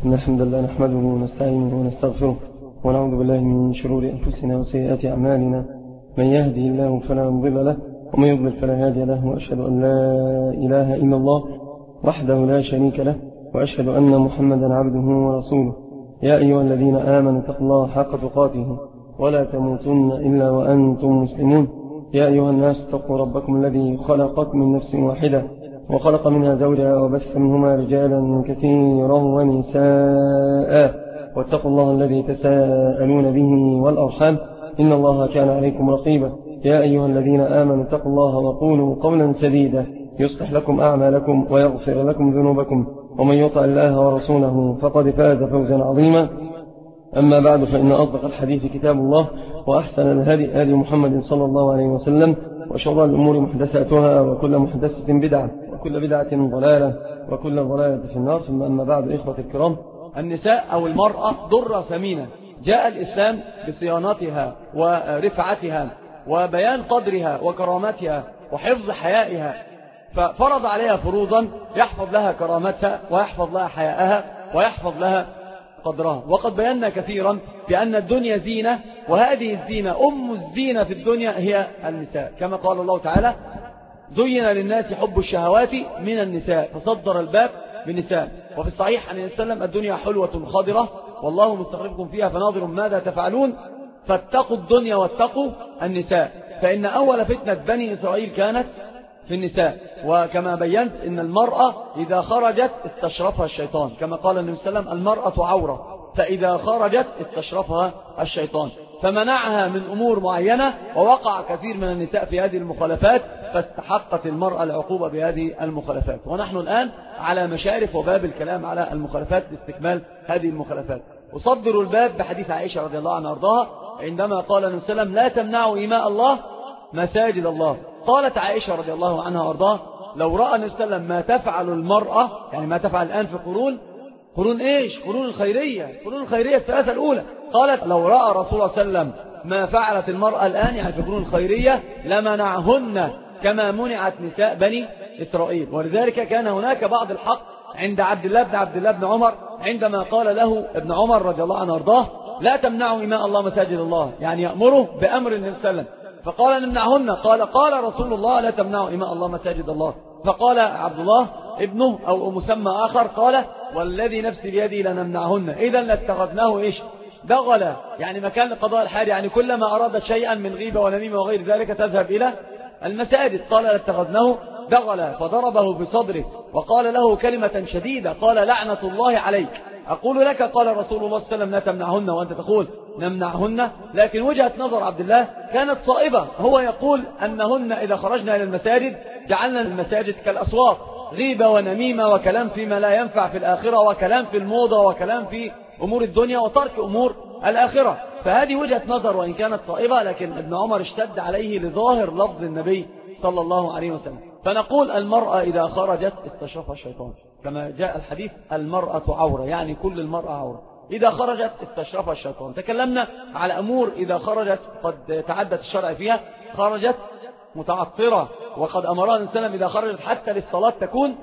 إن الحمد لله نحمده ونستعينه ونستغفره ونعوذ بالله من شرور أنفسنا وسيئات أعمالنا. من يهدي الله فلا مضل له ومن يضلل فلا هادي له، وأشهد أن لا إله إلا الله وحده لا شريك له، وأشهد أن محمدا عبده ورسوله. يا أيها الذين آمنوا اتقوا الله حق تقاته ولا تموتن إلا وأنتم مسلمون. يا أيها الناس اتقوا ربكم الذي خلقكم من نفس واحدة وخلق منها زوجها وبث منهما رجالا كثيرا ونساء، واتقوا الله الذي تساءلون به والأرحام إن الله كان عليكم رقيبا. يا أيها الذين آمنوا اتقوا الله وقولوا قولا سديدا يصلح لكم أعمالكم ويغفر لكم ذنوبكم، ومن يطع الله ورسوله فقد فاز فوزا عظيما. أما بعد، فإن أصدق الحديث كتاب الله، وأحسن الهدي هدي محمد صلى الله عليه وسلم، وشر الأمور محدثاتها، وكل محدثة بدعة، وكل بدعة ضلالة، وكل ضلالة في النار. ثم أما بعد، إخوة الكرام، النساء أو المرأة ضرة ثمينة جاء الإسلام بصيانتها ورفعتها وبيان قدرها وكرامتها وحفظ حيائها، ففرض عليها فروضا يحفظ لها كرامتها ويحفظ لها حيائها ويحفظ لها قدرها. وقد بينا كثيرا بأن الدنيا زينة، وهذه الزينة أم الزينة في الدنيا هي النساء، كما قال الله تعالى: زين للناس حب الشهوات من النساء فصدر الباب بالنساء. وفي الصحيح عن النبي صلى الله عليه وسلم: الدنيا حلوة خضرة والله مستخلفكم فيها فناظر ماذا تفعلون، فاتقوا الدنيا واتقوا النساء، فإن أول فتنة بني إسرائيل كانت في النساء. وكما بينت إن المرأة إذا خرجت استشرفها الشيطان، كما قال النبي صلى الله عليه وسلم: المرأة عورة، فإذا خرجت استشرفها الشيطان، فمنعها من أمور معينة، ووقع كثير من النساء في هذه المخالفات، فاستحقت المرأة العقوبة بهذه المخالفات. ونحن الآن على مشارف وباب الكلام على المخالفات لاستكمال هذه المخالفات. أصدر الباب بحديث عائشة رضي الله عنها وارضاها عندما قال النبي صلى الله عليه وسلم: لا تمنعوا إماء الله مساجد الله. قالت عائشة رضي الله عنها وارضاها: لو رأى النبي صلى الله عليه وسلم ما تفعل المرأة، يعني ما تفعل الآن في قرون إيش؟ قرون الخيرية الثلاثة الأولى. قالت: لو رأى رسول الله صلى الله عليه وسلم ما فعلت المرأة الآن، يعني في قرون الخيرية، لمنعهن كما منعت نساء بني إسرائيل. ولذلك كان هناك بعض الحق عند عبد الله بن عمر عندما قال له ابن عمر رضي الله عنه وارضاه: لا تمنعوا إماء الله مساجد الله، يعني يأمره بأمر النبي صلى الله عليه وسلم. فقال: نمنعهن. قال رسول الله: لا تمنعوا إماء الله مساجد الله. فقال عبد الله ابنه أو مسمى آخر قال: والذي نفسي بيدي لنمنعهن، إذا لاتخذناه إيش؟ دغلا، يعني مكان لقضاء الحاجة، يعني كلما أرادت شيئا من غيبة ونميمة وغير ذلك تذهب إلى المساجد. قال: لاتخذناه دغلا، فضربه بصدره وقال له كلمة شديدة، قال: لعنة الله عليك. أقول لك قال رسول الله صلى الله عليه وسلم: لا تمنعهن، وأنت تقول نمنعهن. لكن وجهة نظر عبد الله كانت صائبة، هو يقول أنهن إذا خرجنا إلى المساجد جعلنا المساجد كالأسواق، غيبة ونميمة وكلام فيما لا ينفع في الآخرة، وكلام في الموضة، وكلام في أمور الدنيا، وترك أمور الآخرة. فهذه وجهة نظر وإن كانت صائبة، لكن ابن عمر اشتد عليه لظاهر لفظ النبي صلى الله عليه وسلم. فنقول: المرأة إذا خرجت استشرفها الشيطان، كما جاء الحديث: المرأة عورة، يعني كل المرأة عورة، إذا خرجت استشرفها الشيطان. تكلمنا على أمور إذا خرجت قد تعدت الشرع فيها، خرجت متعطرة، وقد أمرها النبي صلى الله عليه وسلم إذا خرجت حتى للصلاة تكون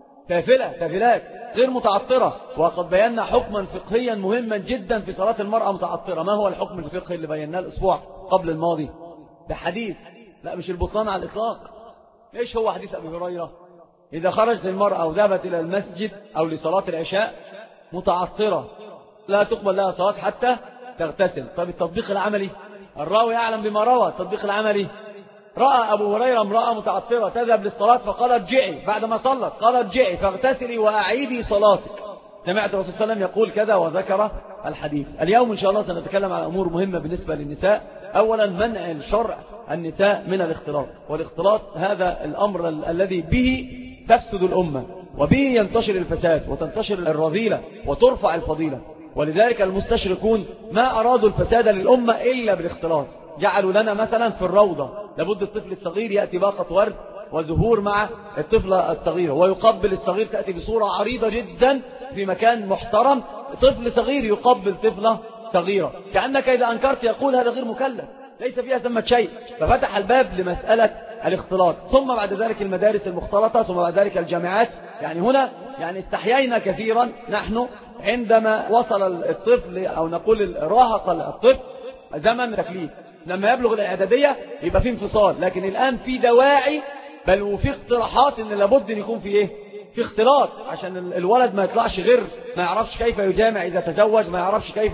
تافلات غير متعطرة. وقد بينا حكما فقهيا مهما جدا في صلاة المرأة متعطرة. ما هو الحكم الفقهي اللي بيناه الأسبوع قبل الماضي؟ بحديث، لا مش البطلان على الإطلاق. إيش هو حديث أبي هريرة؟ إذا خرجت المرأة وذهبت إلى المسجد أو لصلاة العشاء متعطرة لا تقبل لها صلاة حتى تغتسل. طيب التطبيق العملي، الراوي أعلم بما روى. التطبيق العملي: رأى أبو هريرة امرأة متعطرة تذهب للصلاة فقال: ارجعي، بعدما صلت قال: ارجعي فاغتسلي وأعيدي صلاتك. سمعت الرسول صلى الله عليه وسلم يقول كذا، وذكر الحديث. اليوم إن شاء الله سنتكلم عن أمور مهمة بالنسبة للنساء. أولا، منع الشرع النساء من الاختلاط، والاختلاط هذا الأمر الذي به تفسد الأمة، وبه ينتشر الفساد وتنتشر الرذيلة وترفع الفضيلة. ولذلك المستشركون ما أرادوا الفساد للأمة إلا بالاختلاط. جعلوا لنا مثلا في الروضة لابد الطفل الصغير يأتي باقة ورد وزهور مع الطفلة الصغيرة، ويقبل الصغير، تأتي بصورة عريضة جدا في مكان محترم، طفل صغير يقبل طفلة صغيرة، كأنك إذا أنكرت يقول هذا غير مكلف، ليس فيها ثمة شيء. ففتح الباب لمسألة الاختلاط، ثم بعد ذلك المدارس المختلطة، ثم بعد ذلك الجامعات. يعني هنا يعني استحيينا كثيرا نحن عندما وصل الطفل أو نقول راهق الطفل زمن التكليف، لما يبلغ الإعدادية يبقى فيه انفصال، لكن الآن في دواعي بل وفي اقتراحات ان لابد ان يكون في ايه، في اختلاط، عشان الولد ما يطلعش غير، ما يعرفش كيف يجامع إذا تزوج، ما يعرفش كيف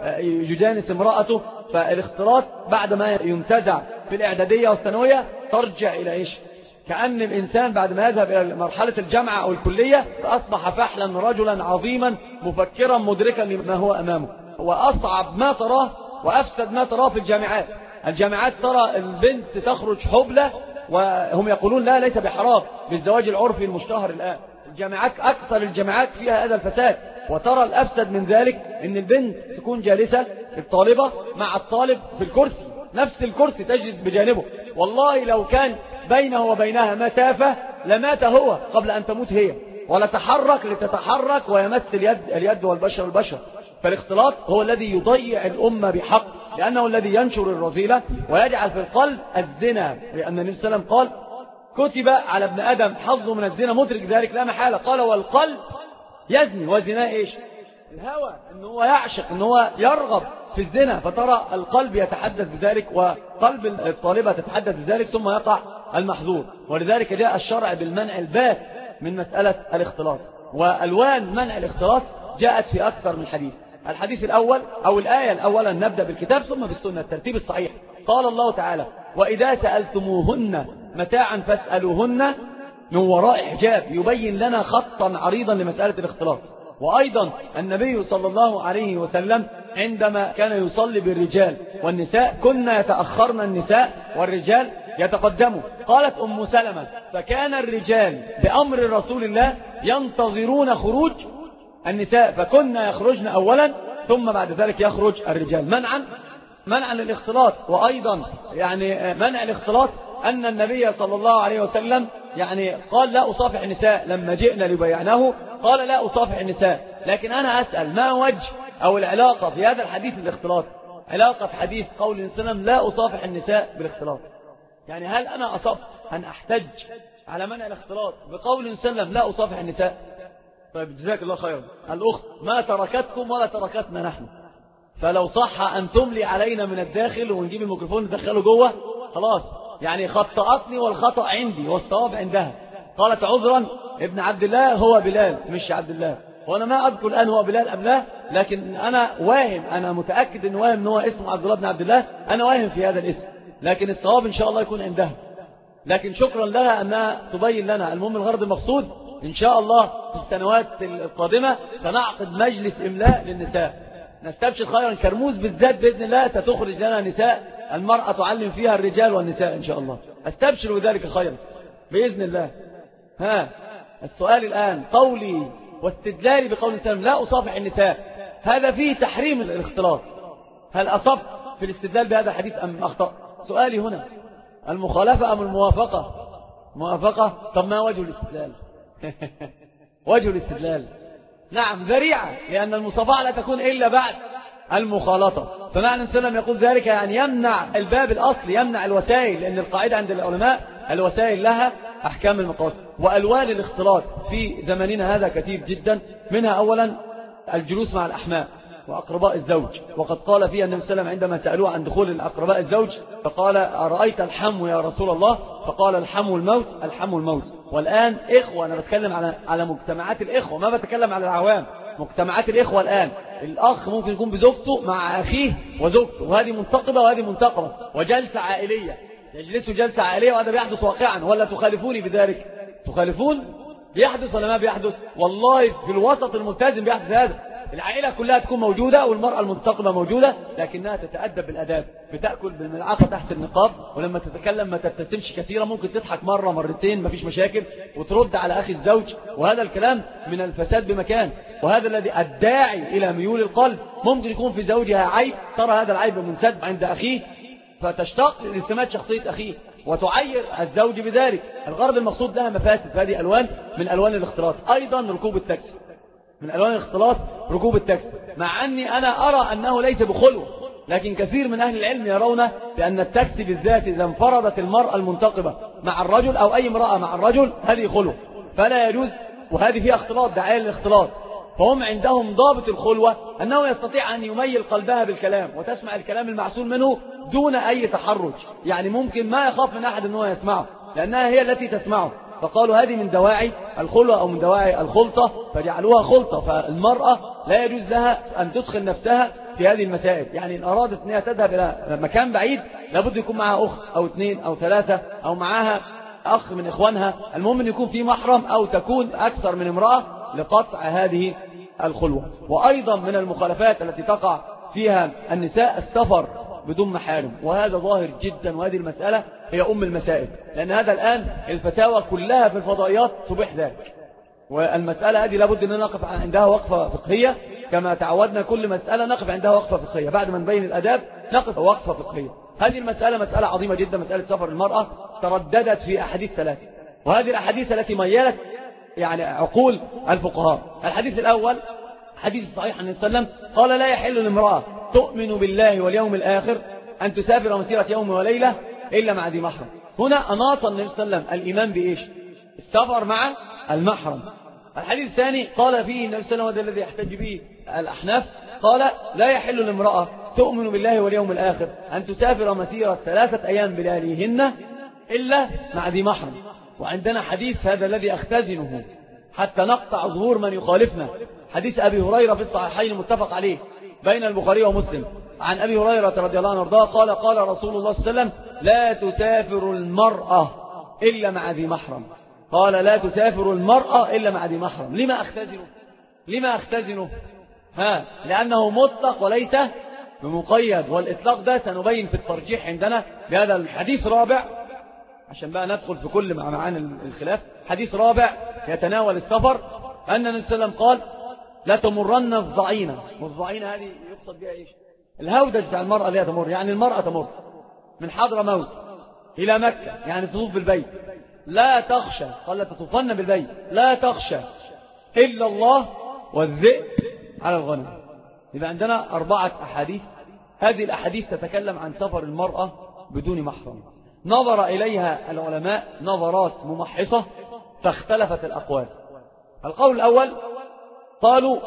يجانس امرأته. فالاختلاط بعد ما ينتزع في الإعدادية والثانوية ترجع إلى إيش؟ كأن الإنسان بعد ما يذهب إلى مرحلة الجامعة أو الكلية أصبح فحلا رجلا عظيما مفكرا مدركا لما هو أمامه. وأصعب ما تراه وأفسد ما تراه في الجامعات. الجامعات ترى البنت تخرج حبلة وهم يقولون لا ليس بحرام بالزواج العرفي المشتهر الآن. الجامعات أكثر الجامعات فيها هذا الفساد. وترى الأفسد من ذلك أن البنت تكون جالسة الطالبة مع الطالب في الكرسي، نفس الكرسي تجلس بجانبه، والله لو كان بينه وبينها مسافة لمات هو قبل أن تموت هي، ولا تحرك لتتحرك ويمس اليد والبشر. فالاختلاط هو الذي يضيع الأمة بحق، لأنه الذي ينشر الرذيلة ويجعل في القلب الزنا، لأن النبي صلى الله عليه وسلم قال كتب على ابن آدم حظه من الزنا مدرك ذلك لا محالة. قال والقلب يزني، وزنا إيش؟ الهوى، أنه هو يعشق، أنه هو يرغب في الزنا. فترى القلب يتحدث بذلك وقلب الطالبة تتحدث بذلك، ثم يقع المحظور. ولذلك جاء الشرع بالمنع البات من مسألة الاختلاط. وألوان منع الاختلاط جاءت في أكثر من حديث. الحديث الأول أو الآية الأولى نبدأ بالكتاب ثم بالسنة، الترتيب الصحيح. قال الله تعالى وإذا سألتموهن متاعا فاسألوهن من وراء حجاب، يبين لنا خطا عريضا لمسألة الاختلاط. وأيضا النبي صلى الله عليه وسلم عندما كان يصلي بالرجال والنساء كنا يتأخرن النساء والرجال يتقدموا. قالت أم سلمة فكان الرجال بأمر رسول الله ينتظرون خروج النساء، فكنا يخرجن أولا ثم بعد ذلك يخرج الرجال منعا للاختلاط. وأيضا يعني منع الاختلاط أن النبي صلى الله عليه وسلم يعني قال لا أصافح النساء، لما جئنا لبيعناه قال لا أصافح النساء. لكن أنا أسأل ما وجه أو العلاقة في هذا الحديث الاختلاط؟ علاقة حديث قول النبي صلى الله عليه وسلم لا أصافح النساء بالاختلاط، يعني هل أنا أصبت أن أحتج على منع الاختلاط بقول النبي صلى الله عليه وسلم لا أصافح النساء؟ طيب جزاك الله خيرا. الأخت ما تركتكم ولا تركتنا نحن، فلو صح أن تملي علينا من الداخل ونجيب الميكروفون ندخله جوه خلاص، يعني خطأتني والخطأ عندي والصواب عندها. قالت عذرا ابن عبد الله هو بلال مش عبد الله، وأنا ما أذكر الآن هو بلال أم لا، لكن أنا واهم، أنا متأكد أنه واهم أنه اسمه عبد الله بن عبد الله، أنا واهم في هذا الاسم، لكن الصواب إن شاء الله يكون عندها. لكن شكرا لها أنها تبين لنا. المهم الغرض المقصود إن شاء الله في السنوات القادمة سنعقد مجلس إملاء للنساء، نستبشر خيرا. كرموز بالذات بإذن الله ستخرج لنا نساء المرأة تعلم فيها الرجال والنساء إن شاء الله، استبشر بذلك خيرا بإذن الله. السؤال الآن قولي واستدلالي بقول الإسلام لا أصافح النساء، هذا فيه تحريم الاختلاط، هل أصبت في الاستدلال بهذا الحديث أم أخطأ؟ سؤالي هنا المخالفة أم الموافقة؟ موافقة. طب ما وجه الاستدلال؟ وجه الاستدلال نعم ذريعة، لأن المصافحة لا تكون إلا بعد المخالطة. فمعنى السلام يقول ذلك يعني يمنع الباب الأصلي، يمنع الوسائل، لأن القاعدة عند العلماء الوسائل لها أحكام المقاصد. وألوان الاختلاط في زمننا هذا كثير جدا، منها أولا الجلوس مع الأحماء وأقرباء الزوج. وقد قال فيها النبي صلى الله عليه وسلم عندما سألوه عن دخول الأقرباء الزوج فقال أرأيت الحم يا رسول الله؟ فقال الحم الموت، الحم الموت. والآن إخوة، أنا بتكلم على مجتمعات الإخوة، ما بتكلم على العوام، مجتمعات الإخوة الآن الأخ ممكن يكون بزوجته مع أخيه وزوجته، وهذه منتقبة وهذه منتقبة، وجلسة عائلية، يجلسوا جلسة عائلية، وهذا بيحدث واقعا. ولا تخالفوني بذلك؟ تخالفون؟ بيحدث ولا ما بيحدث؟ والله في الوسط الملتزم بيحدث هذا. العائلة كلها تكون موجودة والمرأة المنتقبة موجودة، لكنها تتأدب بالأداب، بتأكل بالملعقة تحت النقاب، ولما تتكلم ما تبتسمش كثيرا، ممكن تضحك مرة مرتين مفيش مشاكل، وترد على أخي الزوج. وهذا الكلام من الفساد بمكان. وهذا الذي الداعي إلى ميول القلب ممكن يكون في زوجها عيب، ترى هذا العيب منسد عند أخيه فتشتاق لاستماد شخصية أخيه وتعير الزوج بذلك. الغرض المقصود لها مفاسد. فهذه ألوان من ألوان الاختلاط. أيضا ركوب التاكسي من ألوان الاختلاط، ركوب التاكسي، مع أني أنا أرى أنه ليس بخلوة، لكن كثير من أهل العلم يرون بأن التاكسي بالذات إذا انفردت المرأة المنتقبة مع الرجل أو أي امرأة مع الرجل هذه خلوة، فلا يجوز، وهذه فيها اختلاط، دعاية للاختلاط. فهم عندهم ضابط الخلوة أنه يستطيع أن يميل قلبها بالكلام وتسمع الكلام المعسول منه دون أي تحرج، يعني ممكن ما يخاف من أحد أنه يسمعه لأنها هي التي تسمعه. فقالوا هذه من دواعي الخلوة أو من دواعي الخلطة، فجعلوها خلطة. فالمرأة لا يجوز لها أن تدخل نفسها في هذه المسائل، يعني إن أرادت أنها تذهب إلى مكان بعيد لابد يكون معها أخت أو 2 أو 3 أو معها أخ من إخوانها، المهم أن يكون في محرم أو تكون أكثر من امرأة لقطع هذه الخلوة. وأيضا من المخالفات التي تقع فيها النساء السفر بدون محارم، وهذا ظاهر جدا، وهذه المسألة هي أم المسائل، لأن هذا الآن الفتاوى كلها في الفضائيات تبيح ذلك. والمسألة هذه لابد أن نقف عندها وقفة فقهية، كما تعودنا كل مسألة نقف عندها وقفة فقهية، بعد ما نبين الأداب نقف وقفة فقهية. هذه المسألة مسألة عظيمة جدا، مسألة سفر المرأة ترددت في أحاديث 3، وهذه الأحاديث التي ميلت يعني عقول الفقهاء. الحديث الأول حديث صحيح عن النبي صلى الله عليه وسلم قال: لا يحل لامرأة تؤمن بالله واليوم الآخر أن تسافر مسيرة يوم وليلة إلا مع ذي محرم. هنا أناط النبي صلى الله عليه وسلم الإيمان بإيش؟ السفر مع المحرم. الحديث الثاني قال فيه النبي صلى الله عليه وسلم، وده الذي يحتج به الأحناف، قال: لا يحل لامرأة تؤمن بالله واليوم الآخر أن تسافر مسيرة 3 أيام بلياليهن إلا مع ذي محرم. وعندنا حديث هذا الذي أختزنه حتى نقطع ظهور من يخالفنا، حديث أبي هريرة في الصحيحين المتفق عليه بين البخاري ومسلم، عن أبي هريرة رضي الله عنه وارضاه قال: قال رسول الله صلى الله عليه وسلم: لا تسافر المرأة إلا مع ذي محرم. قال: لا تسافر المرأة إلا مع ذي محرم. لما أختزنه؟ لأنه مطلق وليس بمقيد، والإطلاق ده سنبين في الترجيح عندنا بهذا الحديث رابع، عشان بقى ندخل في كل معاني الخلاف. حديث رابع يتناول السفر، أن النبي صلى الله عليه وسلم قال: لا تمرن الضعينة. والضعينة هذه يقصد بها إيش؟ الهودج بتاع المرأة اللي هي تمر، يعني المرأة تمر من حضرموت إلى مكة، يعني تطوف بالبيت، لا تخشى، قال: لا تطوفن بالبيت، لا تخشى إلا الله والذئب على الغنم. يبقى عندنا 4 أحاديث، هذه الأحاديث تتكلم عن سفر المرأة بدون محرم، نظر إليها العلماء نظرات ممحصة فاختلفت الأقوال. القول الأول قالوا: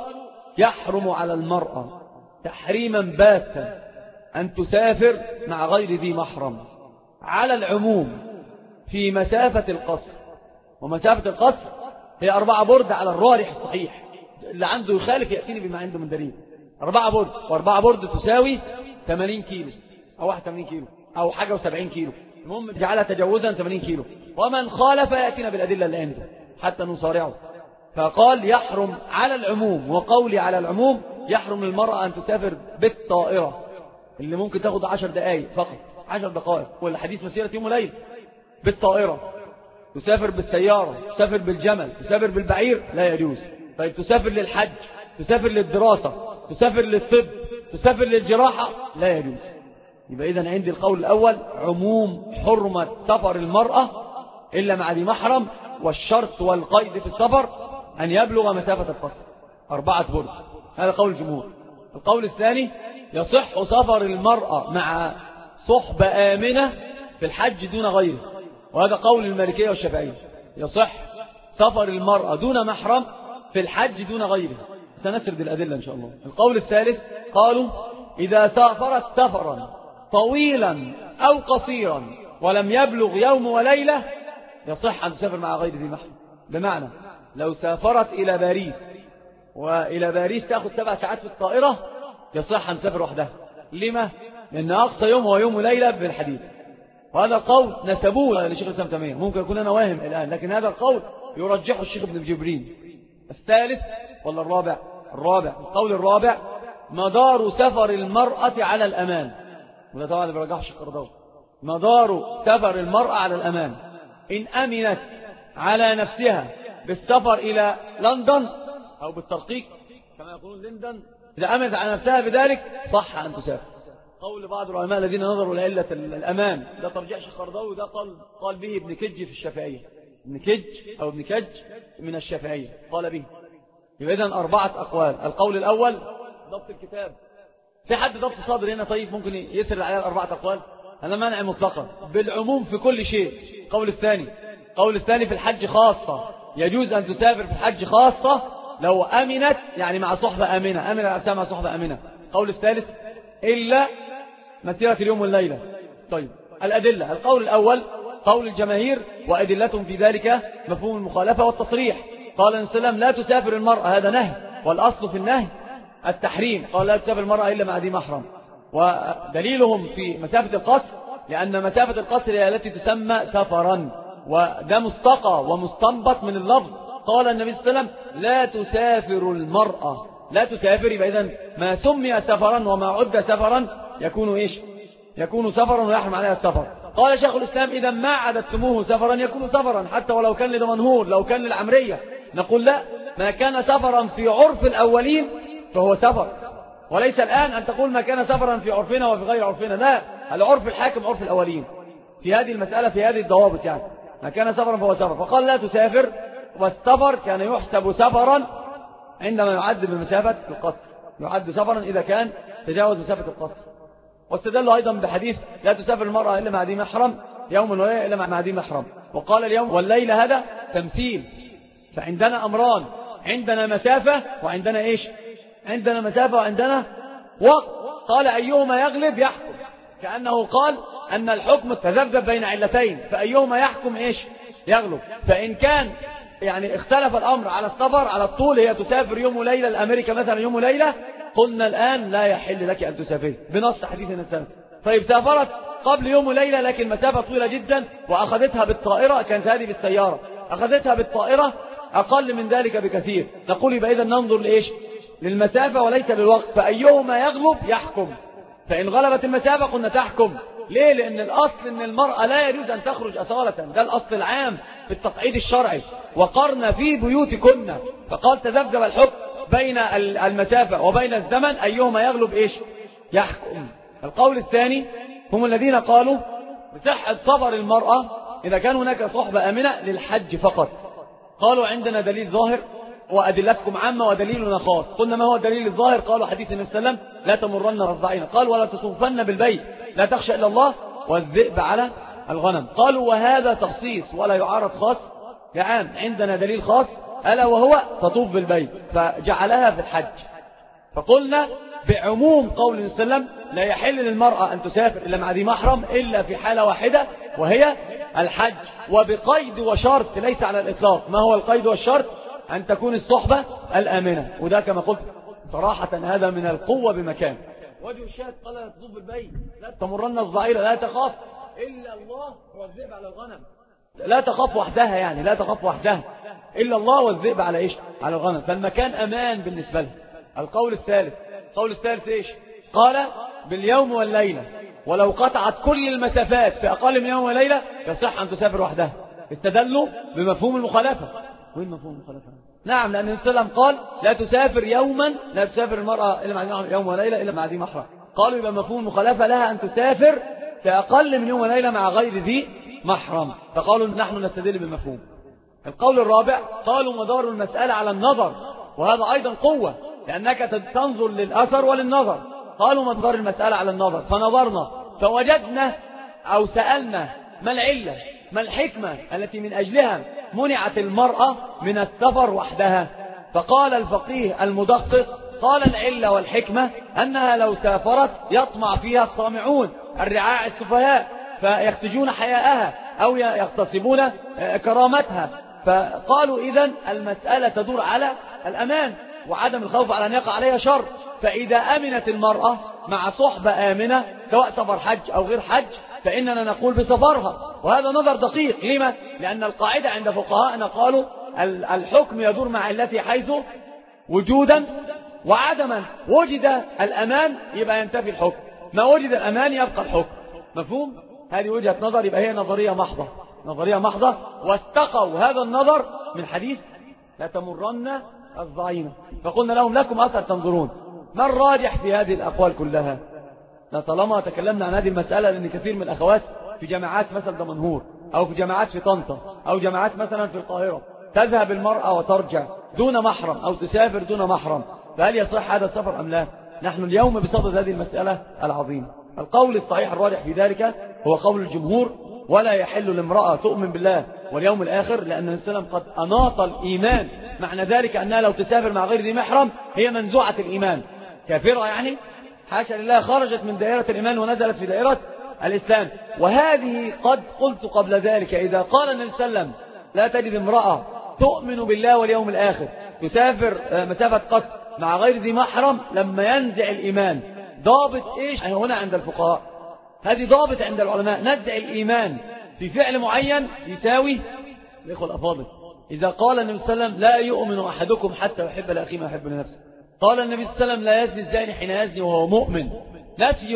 يحرم على المرأة تحريما باتا أن تسافر مع غير ذي محرم على العموم في مسافة القصر، ومسافة القصر هي 4 برد على الراجح الصحيح، اللي عنده يخالف يأتيني بما عنده من دليل. 4 برد، و4 برد تساوي 80 كيلو أو 81 كيلو أو حاجة و70 كيلو، المهم جعلها تجاوزا 80 كيلو، ومن خالف يأتينا بالأدلة اللي عنده حتى نصارعه. فقال: يحرم على العموم، وقولي على العموم يحرم للمرأة أن تسافر بالطائرة اللي ممكن تاخد 10 دقائق فقط، 10 دقائق، والحديث مسيرة يوم وليلة. بالطائرة، تسافر بالسيارة، تسافر بالجمل، تسافر بالبعير، لا يجوز. طيب تسافر للحج، تسافر للدراسة، تسافر للطب، تسافر للجراحة، لا يجوز. يبقى إذن عندي القول الأول عموم حرمة سفر المرأة إلا مع ذي محرم، والشرط والقيد في السفر أن يبلغ مسافة القصر 4 برد، هذا قول الجمهور. القول الثاني: يصح سفر المرأة مع صحبة آمنة في الحج دون غيره، وهذا قول المالكية والشافعية، يصح سفر المرأة دون محرم في الحج دون غيره، سنسرد الأدلة إن شاء الله. القول الثالث قالوا: إذا سافرت سفرا طويلا أو قصيرا ولم يبلغ يوم وليلة يصح أن تسافر مع غير ذي محرم. بمعنى لو سافرت إلى باريس، وإلى باريس تأخذ 7 ساعات في الطائرة، يصح أن تسافر وحدها. لما؟ لأن أقصى يوم هو يوم وليلة بالحديث، وهذا القول نسبوه لشيخ الإسلام تيمية، ممكن يكون أنا واهم الآن، لكن هذا القول يرجحه الشيخ ابن جبرين. الثالث ولا الرابع؟ القول الرابع: مدار سفر المرأة على الأمان، وده طبعا اللي برجحه الشيخ القرضاوي. مدار سفر المرأة على الأمان، إن أمنت على نفسها بالسفر إلى لندن أو بالترقيق كما يقولون لندن، إذا أمنت على نفسها بذلك صح أن تسافر. قول بعض العلماء الذين نظروا لعلة الأمان، ده ترجيح الشيخ القرضاوي، ده قال به ابن كج في الشافعية، ابن كج من الشافعية قال به. يبقى إذن 4 أقوال. القول الأول ضبط الكتاب، في حد ضبط صادر هنا؟ طيب ممكن يسرد عليها 4 أقوال؟ هذا منع مطلقا بالعموم في كل شيء. قول الثاني في الحج خاصة، يجوز أن تسافر في الحج خاصة لو أمنت، يعني مع صحبة أمنة، أمن مع صحبة أمنة. قول الثالث إلا مسيرة اليوم والليلة. طيب الأدلة، القول الأول قول الجماهير وأدلتهم في ذلك مفهوم المخالفة والتصريح. قال النبي صلى الله عليه وسلم لا تسافر المرأة، هذا نهي، والأصل في النهي التحريم. قال لا تسافر المرأة إلا مع ذي محرم. ودليلهم في مسافة القصر لأن مسافة القصر هي التي تسمى سفرا، وده مستقى ومستنبط من اللفظ. قال النبي صلى الله عليه وسلم لا تسافر المرأة، لا تسافر، يبقى إذن ما سمي سفرا وما عد سفرا يكون إيش؟ يكون سفرا ويحرم عليها السفر. قال شيخ الإسلام إذا ما عددتموه سفرا يكون سفرا، حتى ولو كان لدمنهور، لو كان للعمرية، نقول لا، ما كان سفرا في عرف الأولين فهو سفر، وليس الآن أن تقول ما كان سفرا في عرفنا وفي غير عرفنا. لا، العرف الحاكم عرف الأولين في هذه المسألة، في هذه الضوابط، يعني ما كان سفرا فهو سفر. فقال لا تسافر، والسفر كان يحسب سفرا عندما يعد بمسافة القصر، يعد سفرا إذا كان تجاوز مسافة القصر. واستدلوا أيضا بحديث لا تسافر المرأة إلا مع ذي محرم يوم وليلة إلا مع ذي محرم. وقال اليوم والليلة هذا تمثيل، فعندنا أمران، عندنا مسافة وعندنا إيش؟ عندنا مسافة وعندنا وقت. قال أيهما يغلب يحكم، كأنه قال أن الحكم تذبذب بين علتين، فأيهما يحكم إيش؟ يغلب. فإن كان يعني اختلف الأمر على السفر، على الطول، هي تسافر يوم وليلة لأمريكا مثلا يوم وليلة، قلنا الآن لا يحل لك أن تسافر بنص حديث النبي. طيب سافرت قبل يوم وليلة لكن مسافة طويلة جدا وأخذتها بالطائرة، كانت هذه بالسيارة، أخذتها بالطائرة أقل من ذلك بكثير، نقول يبقى إذا ننظر لإيش؟ للمسافة وليس للوقت، فأيهما يغلب يحكم. فإن غلبت المسافة قلنا تحكم. ليه؟ لأن الأصل أن المرأة لا يجوز أن تخرج أصالة، ده الأصل العام في التقعيد الشرعي، وقرن في بيوتكن. فقال تذبذب الحكم بين المسافة وبين الزمن، أيهما يغلب إيش؟ يحكم. القول الثاني هم الذين قالوا بصحة سفر المرأة إذا كان هناك صحبة آمنة للحج فقط. قالوا عندنا دليل ظاهر وأدلتكم عامة ودليلنا خاص. قلنا ما هو الدليل الظاهر؟ قالوا حديث النبي صلى الله عليه وسلم لا تمرن رضعين، قال ولا تطوفن بالبيت، لا تخشى إلا الله والذئب على الغنم. قالوا وهذا تخصيص ولا يعارض خاص كعام، عندنا دليل خاص ألا وهو تطوف بالبيت، فجعلها في الحج. فقلنا بعموم قول النبي صلى الله عليه وسلم لا يحل للمرأة أن تسافر إلا مع ذي محرم إلا في حالة واحدة وهي الحج، وبقيد وشرط ليس على الإطلاق. ما هو القيد والشرط؟ أن تكون الصحبة الآمنة، وده كما قلت صراحة هذا من القوة بمكان. وجه الشاهد قال لا تطوف بالبيت، لا تمرن الظعيرة، لا تخاف إلا الله والذئب على الغنم. لا تخاف وحدها، يعني لا تخاف وحدها إلا الله والذئب على إيش؟ على الغنم، فالمكان أمان بالنسبة له. القول الثالث إيش؟ قال باليوم والليلة، ولو قطعت كل المسافات في أقل من يوم وليلة يصح أن تسافر وحدها. استدلوا بمفهوم المخالفة. وين مفهوم المخالفة؟ نعم، لأن النبي صلى الله عليه وسلم قال لا تسافر يوما، لا تسافر المرأة إلا مع يوم وليلة إلا مع ذي محرم. قالوا يبقى مفهوم المخالفة لها أن تسافر في أقل من يوم وليلة مع غير ذي محرم، فقالوا نحن نستدل بالمفهوم. القول الرابع قالوا مدار المسألة على النظر، وهذا أيضا قوة لأنك تنظر للأثر وللنظر. قالوا مدار المسألة على النظر، فنظرنا فوجدنا أو سألنا ما العلة، ما الحكمة التي من أجلها منعت المرأة من السفر وحدها؟ فقال الفقيه المدقق قال العلة والحكمة أنها لو سافرت يطمع فيها الطامعون الرعاع السفهاء فيختجون حياءها أو يغتصبون كرامتها. فقالوا إذن المسألة تدور على الأمان وعدم الخوف على أن يقع عليها شر. فإذا أمنت المرأة مع صحبة آمنة سواء سفر حج أو غير حج فإننا نقول بسفرها، وهذا نظر دقيق. لما؟ لأن القاعدة عند فقهاءنا قالوا الحكم يدور مع التي حيث وجودا وعدما، وجد الأمان يبقى ينتفي الحكم، ما وجد الأمان يبقى الحكم. مفهوم؟ هذه وجهة نظر، يبقى هي نظرية محضة، واستقوا هذا النظر من حديث لا تمرن الظعينة. فقلنا لهم لكم أثر تنظرون. ما الراجح في هذه الأقوال كلها؟ طالما تكلمنا عن هذه المسألة، لأن كثير من الأخوات في جامعات مثلا دمنهور أو في جامعات في طنطا أو جامعات مثلا في القاهرة تذهب المرأة وترجع دون محرم أو تسافر دون محرم، فهل يصح هذا السفر أم لا؟ نحن اليوم بصدد هذه المسألة العظيمة. القول الصحيح الراجح في ذلك هو قول الجمهور، ولا يحل لامرأة تؤمن بالله واليوم الآخر، لأن النبي صلى الله عليه وسلم قد أناط الإيمان. معنى ذلك أنها لو تسافر مع غير ذي محرم هي منزوعة الإيمان، كافرة يعني، حاشا لله، خرجت من دائرة الإيمان ونزلت في دائرة الإسلام. وهذه قد قلت قبل ذلك، إذا قال النبي صلى الله عليه وسلم لا تجد امرأة تؤمن بالله واليوم الآخر تسافر مسافة قصر مع غير ذي محرم لما ينزع الإيمان، ضابط إيش هنا عند الفقهاء؟ هذه ضابط عند العلماء، نزع الإيمان في فعل معين يساوي الإخوة الأفاضل. إذا قال النبي صلى الله عليه وسلم لا يؤمن أحدكم حتى يحب لأخيه ما يحب لنفسه، قال النبي صلى الله عليه وسلم لا يزني الزاني حين يزني وهو مؤمن، نفي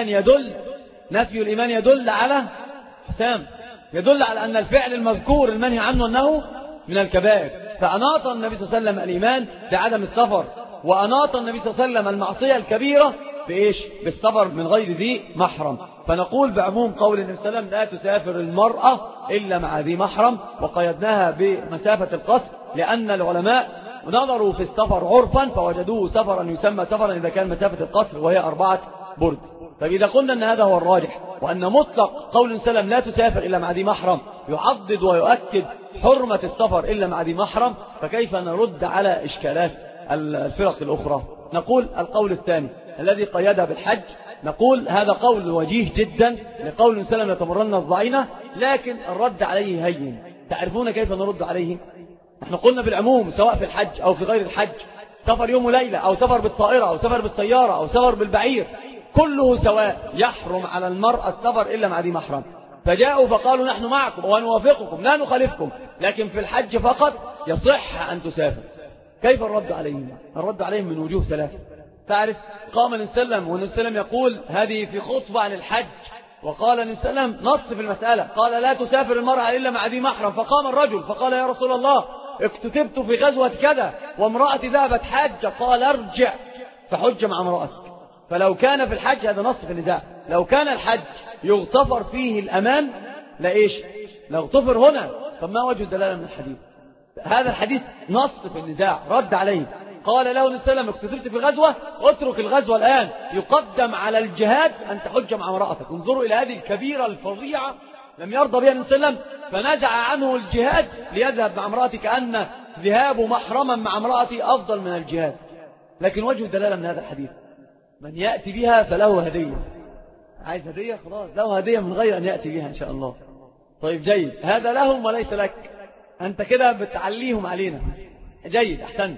الإيمان يدل على حسام، يدل على أن الفعل المذكور المنهي عنه أنه من الكبائر. فأناط النبي صلى الله عليه وسلم الإيمان بعدم السفر، وأناط النبي صلى الله عليه وسلم المعصية الكبيرة بإيش؟ بالسفر من غير ذي محرم. فنقول بعموم قول النبي صلى الله عليه وسلم لا تسافر المرأة إلا مع ذي محرم، وقيدناها بمسافة القصر لأن العلماء نظروا في السفر عرفا فوجدوه سفرا يسمى سفرا إذا كان مسافة القصر وهي 4 برد. طيب إذا قلنا أن هذا هو الراجح، وأن مطلق قول النبي صلى الله عليه وسلم لا تسافر إلا مع ذي محرم يعضد ويؤكد حرمة السفر إلا مع ذي محرم، فكيف نرد على إشكالات الفرق الأخرى؟ نقول القول الثاني الذي قيدها بالحج، نقول هذا قول وجيه جدا لقول النبي صلى الله عليه وسلم لتمرن الضعينة، لكن الرد عليه هين. تعرفون كيف نرد عليه؟ نحن قلنا بالعموم سواء في الحج أو في غير الحج، سفر يوم وليلة أو سفر بالطائرة أو سفر بالسيارة أو سفر بالبعير، كله سواء، يحرم على المرأة السفر إلا مع ذي محرم. فجاءوا فقالوا نحن معكم ونوافقكم لا نخالفكم، لكن في الحج فقط يصح أن تسافر. كيف الرد عليهم؟ الرد عليهم من وجوه 3. تعرف، قام النبي صلى الله عليه وسلم والنبي صلى الله عليه وسلم يقول هذه في خطبة عن الحج، وقال النبي صلى الله عليه وسلم نص في المسألة، قال لا تسافر المرأة إلا مع ذي محرم. فقام الرجل فقال يا رسول الله اكتتبت في غزوة كذا وامرأتي ذهبت حج، قال ارجع فحج مع امرأتك. فلو كان في الحج، هذا نص في النزاع، لو كان الحج يغتفر فيه الأمان لإيش؟ لو اغتفر هنا، طب ما وجه الدلالة من الحديث؟ هذا الحديث نص في النزاع، رد عليه. قال له النبي صلى الله عليه وسلم اكتتبت في غزوة، اترك الغزوة الآن، يقدم على الجهاد أن تحج مع امرأتك. انظروا إلى هذه الكبيرة الفظيعة لم يرضى بها النبي صلى الله عليه وسلم، فنزع عنه الجهاد ليذهب مع امرأته، كأن ذهابه محرما مع امرأته أفضل من الجهاد. لكن وجه الدلالة من هذا الحديث من يأتي بها فله هدية. عايز هدية؟ خلاص له هدية من غير أن يأتي بها إن شاء الله. طيب جيد، هذا لهم وليس لك، أنت كده بتعليهم علينا. جيد، أحسنت.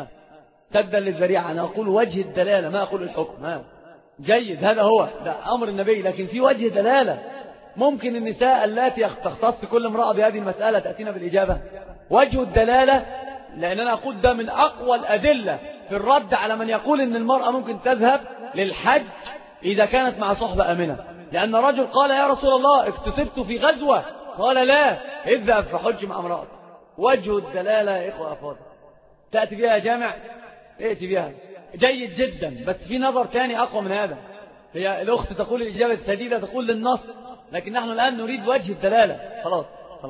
سدا للذريعة، أنا أقول وجه الدلالة ما أقول الحكم. جيد، هذا هو ده أمر النبي، لكن في وجه دلالة. ممكن النساء التي تختص كل امرأة بهذه المسألة تأتينا بالإجابة. وجه الدلالة، لأن أنا أقول ده من أقوى الأدلة في الرد على من يقول إن المرأة ممكن تذهب للحج إذا كانت مع صحبة آمنة. لأن رجل قال يا رسول الله اكتتبت في غزوة، قال لا، اذهب فحج مع امرأة. وجه الدلالة يا إخوة أفاضل، تأتي بها يا جامع، ائتي بها. جيد جدا، بس في نظر ثاني أقوى من هذا. هي الأخت تقول الإجابة السديدة، تقول للنص، لكن نحن الآن نريد وجه الدلالة. خلاص.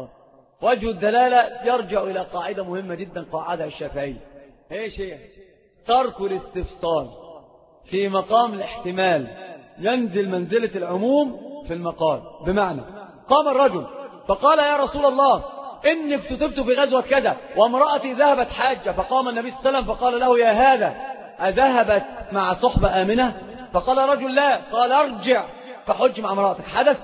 وجه الدلالة يرجع إلى قاعدة مهمة جدا قاعدها الشافعي. ايش هي؟ ترك الاستفصال في مقام الاحتمال ينزل منزلة العموم في المقال. بمعنى قام الرجل فقال يا رسول الله إني اكتتبت في غزوة كذا وامرأتي ذهبت حاجة، فقام النبي صلى الله عليه وسلم فقال له يا هذا أذهبت مع صحبة آمنة؟ فقال رجل لا، قال ارجع فحج مع امرأتك.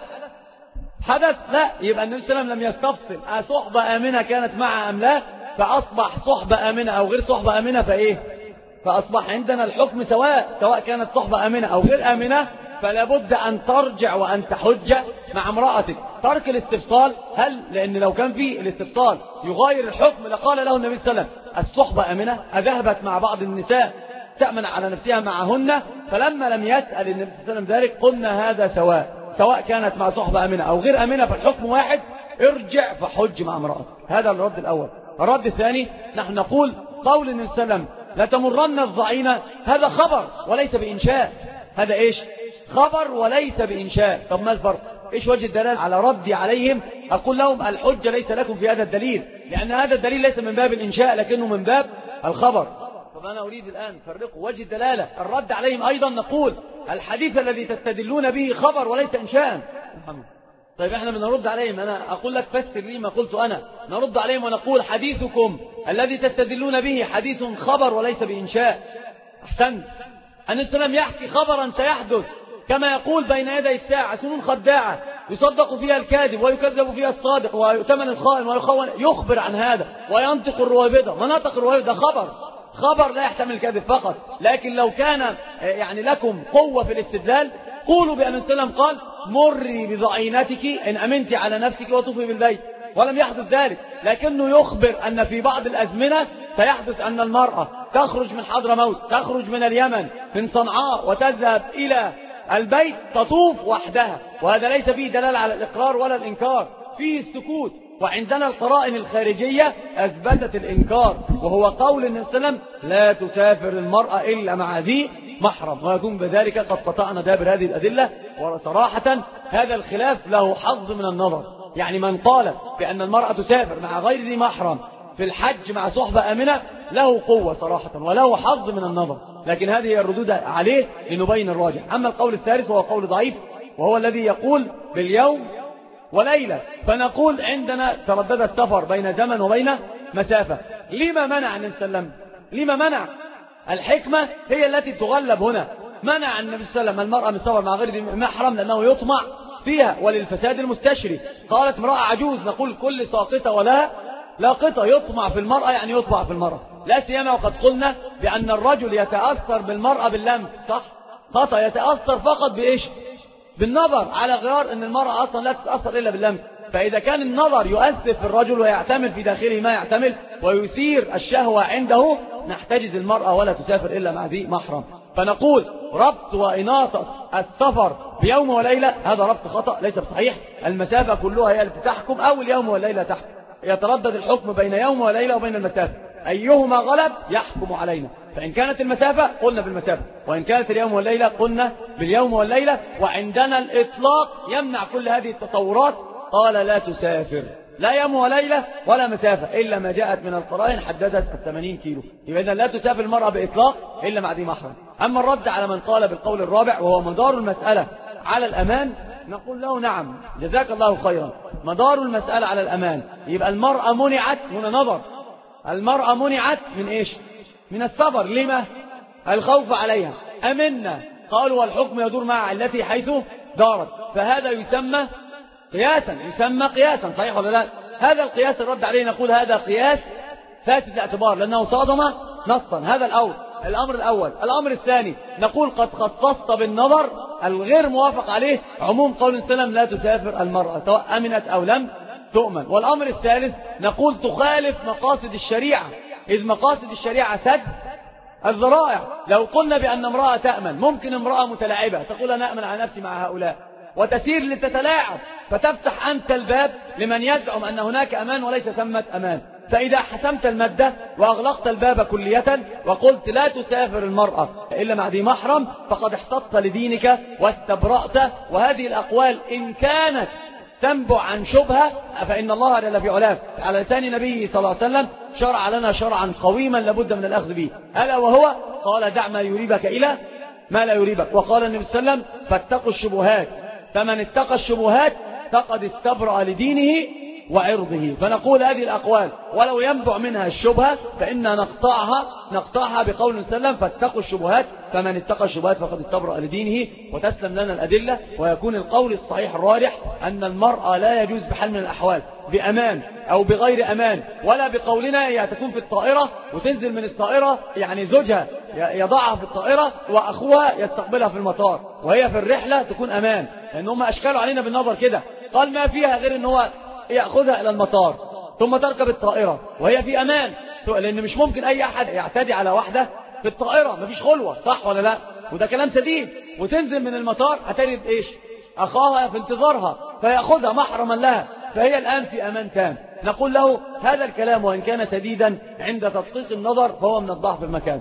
حدث؟ لا. يبقى النبي صلى الله عليه وسلم لم يستفصل صحبة آمنة كانت معها أم لا، فأصبح صحبة آمنة أو غير صحبة آمنة فإيه؟ فأصبح عندنا الحكم سواء كانت صحبة آمنة أو غير آمنة، فلا بد أن ترجع وأن تحج مع امرأتك. ترك الاستفصال، هل لأن لو كان فيه الاستفصال يغير الحكم لقال له النبي صلى الله عليه وسلم الصحبة آمنة، أذهبت مع بعض النساء تأمن على نفسها معهن؟ فلما لم يسأل النبي صلى الله عليه وسلم ذلك قلنا هذا سواء كانت مع صحبة آمنة أو غير آمنة فالحكم واحد، ارجع فحج مع امرأتك. هذا الرد الأول. الرد الثاني، نحن نقول قول النبي صلى الله عليه وسلم لتمرن الضعينة، هذا خبر وليس بإنشاء. هذا إيش؟ خبر وليس بإنشاء. طب ما الفرق؟ إيش وجه الدلالة على ردي عليهم؟ أقول لهم الحجة ليس لكم في هذا الدليل، لأن هذا الدليل ليس من باب الإنشاء لكنه من باب الخبر. طب أنا أريد الآن فرقوا وجه الدلالة. الرد عليهم أيضا نقول الحديث الذي تستدلون به خبر وليس إنشاء. طيب احنا بنرد عليهم، أنا أقول لك فسر لي ما قلت أنا، نرد عليهم ونقول حديثكم الذي تستدلون به حديث خبر وليس بإنشاء. أحسن. أن السلام يحكي خبرا سيحدث كما يقول بين يدي الساعة سنون خداعة يصدق فيها الكاذب ويكذب فيها الصادق ويؤتمن الخائن ويخون، يخبر عن هذا وينطق الرويبضة. مناطق الرويبضة خبر لا يحتمل الكذب فقط. لكن لو كان يعني لكم قوة في الاستدلال قولوا بأن السلام قال مري بضعينتك إن أمنت على نفسك وطوفي بالبيت، ولم يحدث ذلك. لكنه يخبر أن في بعض الأزمنة سيحدث أن المرأة تخرج من حضرموت، تخرج من اليمن من صنعاء وتذهب إلى البيت تطوف وحدها، وهذا ليس فيه دلالة على الإقرار ولا الإنكار، فيه السكوت. وعندنا القرائن الخارجية أثبتت الإنكار، وهو قول النبي صلى الله عليه وسلم لا تسافر المرأة إلا مع ذي محرم، ويكون بذلك قد قطعنا دابر هذه الأدلة. وصراحة هذا الخلاف له حظ من النظر، يعني من قال بأن المرأة تسافر مع غير ذي محرم في الحج مع صحبة آمنة له قوة صراحة وله حظ من النظر، لكن هذه هي الردود عليه لنبين الراجح. أما القول الثالث وهو قول ضعيف، وهو الذي يقول باليوم وليلة، فنقول عندنا تردد السفر بين زمن وبين مسافة. لما منع النبي صلى الله عليه وسلم؟ لما منع؟ الحكمة هي التي تغلب هنا. منع النبي صلى الله عليه وسلم المرأة من السفر مع غير ذي محرم لأنه يطمع فيها وللفساد المستشري. قالت امرأة عجوز، نقول كل ساقطة ولا لاقطة. يطمع في المرأة يعني يطمع في المرأة، لا سيما وقد قلنا بأن الرجل يتأثر بالمرأة باللمس، صح؟ خطأ. يتأثر فقط بإيش؟ بالنظر، على غرار أن المرأة أصلا لا تتأثر إلا باللمس. فإذا كان النظر يؤثر في الرجل ويعتمل في داخله ما يعتمل ويثير الشهوة عنده، نحتجز المرأة ولا تسافر إلا مع ذي محرم. فنقول ربط وإناطة السفر بيوم وليلة هذا ربط خطأ ليس بصحيح. المسافة كلها هي التي تحكم أو اليوم والليلة تحكم، يتردد الحكم بين يوم وليلة وبين المسافة، أيهما غلب يحكم علينا. فإن كانت المسافة قلنا بالمسافة، وإن كانت اليوم والليلة قلنا باليوم والليلة. وعندنا الإطلاق يمنع كل هذه التصورات. قال لا تسافر، لا يوم وليلة ولا مسافة إلا ما جاءت من القرائن حددت 80 كيلو. يبقى إذن لا تسافر المرأة بإطلاق إلا مع ذي محرم. أما الرد على من قال بالقول الرابع وهو مدار المسألة على الأمان، نقول له نعم جزاك الله خيرا، مدار المسألة على الأمان. يبقى المرأة منعت، هنا نظر، المرأة منعت من إيش؟ من السفر. لما؟ الخوف عليها. أمنا قالوا والحكم يدور مع علته حيث دارت، فهذا يسمى قياسا، صحيح ولا لا؟ هذا القياس الرد عليه نقول هذا قياس فاسد الاعتبار لأنه صادم نصا. هذا الأمر الأول. الأمر الثاني نقول قد خصصت بالنظر الغير موافق عليه عموم قول السلام لا تسافر المرأة سواء أمنت أو لم تؤمن. والأمر الثالث نقول تخالف مقاصد الشريعة، إذ مقاصد الشريعة سد الذرائع. لو قلنا بأن امرأة تأمن، ممكن امرأة متلاعبة تقول أنا أأمن على نفسي مع هؤلاء وتسير لتتلاعب، فتفتح أنت الباب لمن يزعم أن هناك أمان وليس ثمة أمان. فإذا حسمت المادة وأغلقت الباب كلية وقلت لا تسافر المرأة إلا مع ذي محرم فقد احتطت لدينك واستبرأت. وهذه الأقوال إن كانت تنبع عن شبهة فإن الله جل في علاه على لسان نبيه صلى الله عليه وسلم شرع لنا شرعا قويما لابد من الأخذ به، ألا وهو قال دع ما يريبك إلى ما لا يريبك. وقال النبي صلى الله عليه وسلم فاتقوا الشبهات، فمن اتقى الشبهات فقد استبرأ لدينه وعرضه. فنقول هذه الأقوال ولو ينبع منها الشبهة فإننا نقطعها بقول وسلم فاتقوا الشبهات، فمن اتقى الشبهات فقد استبرأ لدينه. وتسلم لنا الأدلة ويكون القول الصحيح الراجح أن المرأة لا يجوز بحال من الأحوال بأمان أو بغير أمان، ولا بقولنا هي تكون في الطائرة وتنزل من الطائرة يعني زوجها يضعها في الطائرة وأخوها يستقبلها في المطار وهي في الرحلة تكون أمان، لأن هم أشكالوا علينا بالنظر كده. قال ما فيها غير أن هو يأخذها إلى المطار ثم تركب الطائرة وهي في أمان، لأن مش ممكن أي أحد يعتدي على واحدة في الطائرة، مفيش خلوة، صح ولا لا؟ وده كلام سديد. وتنزل من المطار هتجد إيش؟ أخاها في انتظارها فيأخذها محرما لها، فهي الآن في أمان تام. نقول له هذا الكلام وإن كان سديدا عند تدقيق النظر فهو من الضعف المكان.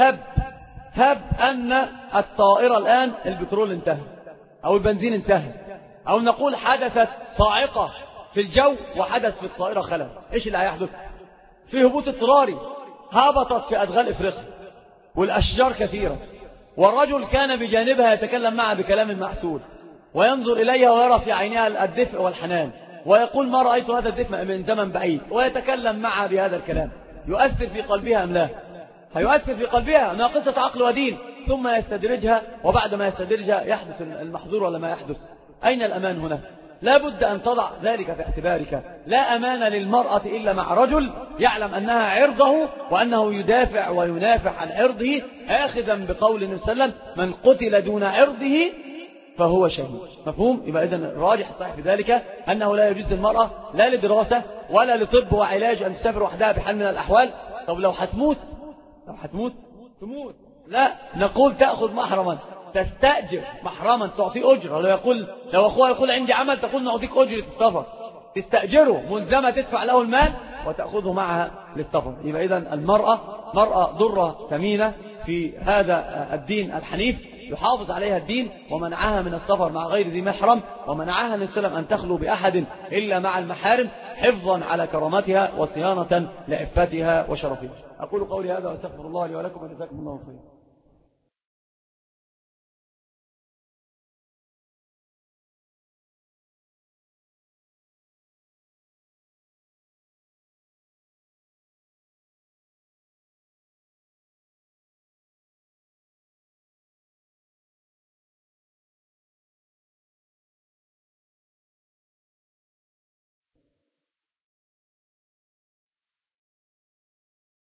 هب أن الطائرة الآن البترول انتهى أو البنزين انتهى، أو نقول حدثت صاعقة في الجو وحدث في الطائرة خلل، إيش اللي هيحدث؟ في هبوط اضطراري، هبطت في أدغال إفريقيا والأشجار كثيرة والرجل كان بجانبها يتكلم معها بكلام محسود وينظر إليها ويرى في عينها الدفء والحنان ويقول ما رأيت هذا الدفء من زمن بعيد، ويتكلم معها بهذا الكلام، يؤثر في قلبها أم لا؟ هيؤثر في قلبها، ناقصة عقل ودين، ثم يستدرجها، وبعد ما يستدرجها يحدث المحظور ولا ما يحدث؟ أين الأمان هنا؟ لا بد أن تضع ذلك في اعتبارك. لا أمان للمرأة إلا مع رجل يعلم أنها عرضه وأنه يدافع وينافع عن عرضه، آخذا بقول النبي صلى الله عليه وسلم من قتل دون عرضه فهو شهيد. مفهوم؟ يبقى إذن الراجح الصحيح في ذلك أنه لا يجوز للمرأة لا لدراسة ولا لطب وعلاج أن تسافر وحدها بحال من الأحوال. طب لو هتموت تموت، لا نقول تأخذ محرما، تستأجر محرما تعطيه أجرة. لو أخوها يقول عندي عمل، تقول نعطيك أجرة السفر، تستأجره، ملزمة تدفع له المال وتأخذه معها للسفر. يبقى إذن المرأة مرأة ضرة ثمينة في هذا الدين الحنيف، يحافظ عليها الدين، ومنعها من السفر مع غير ذي محرم، ومنعها النبي صلى الله عليه وسلم أن تخلو بأحد إلا مع المحارم، حفظا على كرامتها وصيانة لعفتها وشرفها. أقول قولي هذا وأستغفر الله لي ولكم، وجزاكم الله خيرا.